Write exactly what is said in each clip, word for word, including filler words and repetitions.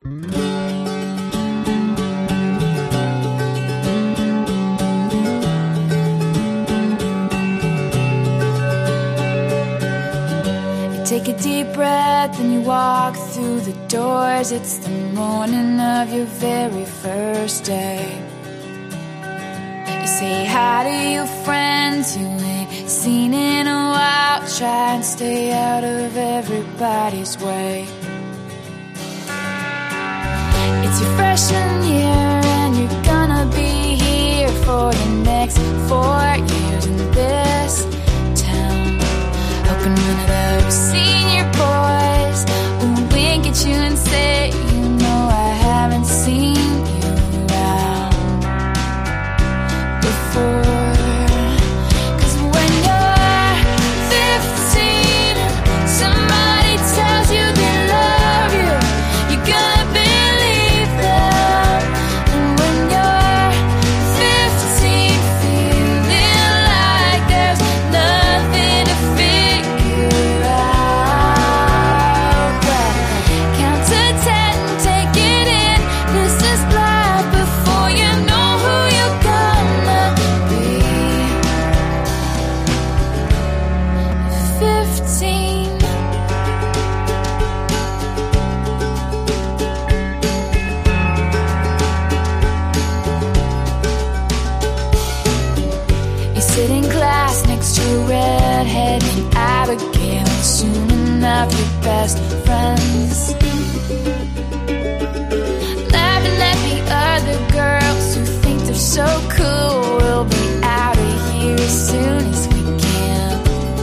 Take a deep breath and you walk through the doors. It's the morning of your very first day. You say hi to your friends you ain't seen in a while. Try and stay out of everybody's way. It's your freshman year and you're gonna be here for the next four years in this town. Hoping one of those senior boys will wink at you and say, you know I haven't seen you around before. Cause when you're fifteen and somebody tells you they love you, you're gonna believe them. And when you're fifteen, feeling like there's nothing to figure out, but count to ten, take it in. This is life before you know who you're gonna be. Fifteen. You sit in class next to a redhead named Abigail. Soon enough, your best friends. Laughing at the other girls who think they're so cool. We'll be out of here as soon as we can.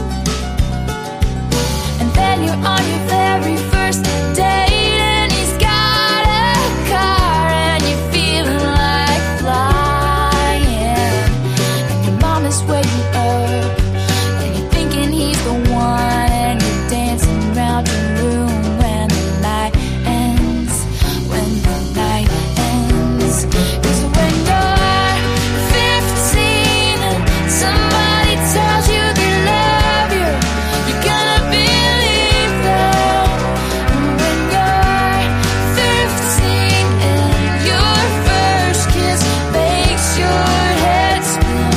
And then you're on your very first date and he's got a car and you're feeling like flying. And your mom is waiting up and you're thinking he's the one, and you're dancing around the room when the night ends, when the night ends. Cause when you're fifteen and somebody tells you they love you, you're gonna believe them. And when you're fifteen and your first kiss makes your head spin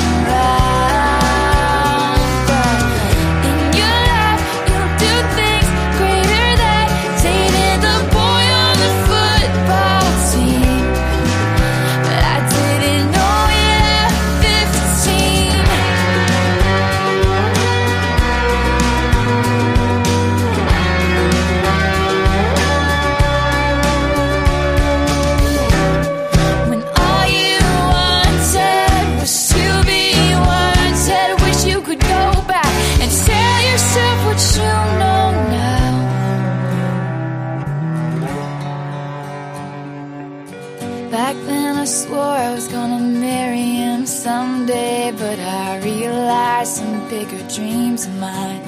round, but in your life you'll do things greater than dating the boy on the football team. But I didn't know it at fifteen. When all you wanted was to be wanted, wish you could go back and tell yourself what you know now. Back then I swore I was gonna marry him someday, but I realized some bigger dreams of mine.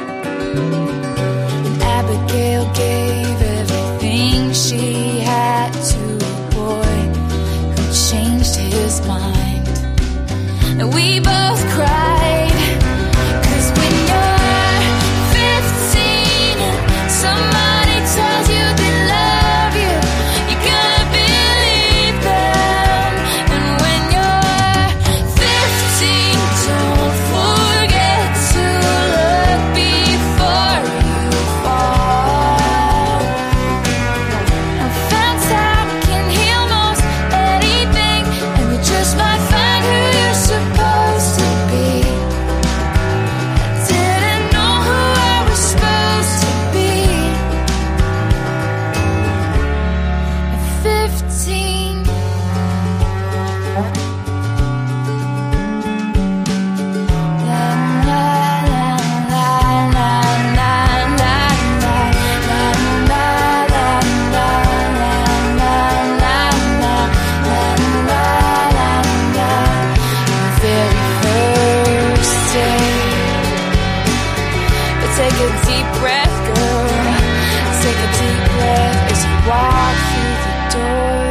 And Abigail gave everything she had to a boy who changed his mind. And we both cried. Cause when you're fifteen and somebody tells you they love you, you're gonna believe them. And when you're fifteen, don't forget to look before you fall. I found time can heal most anything, and you just might find who you're supposed to be. I didn't know who I was supposed to be at fifteen. La la la la la la la la la la la la la la. Your very first day. But take a deep breath, girl. Take a deep breath as you walk through the door.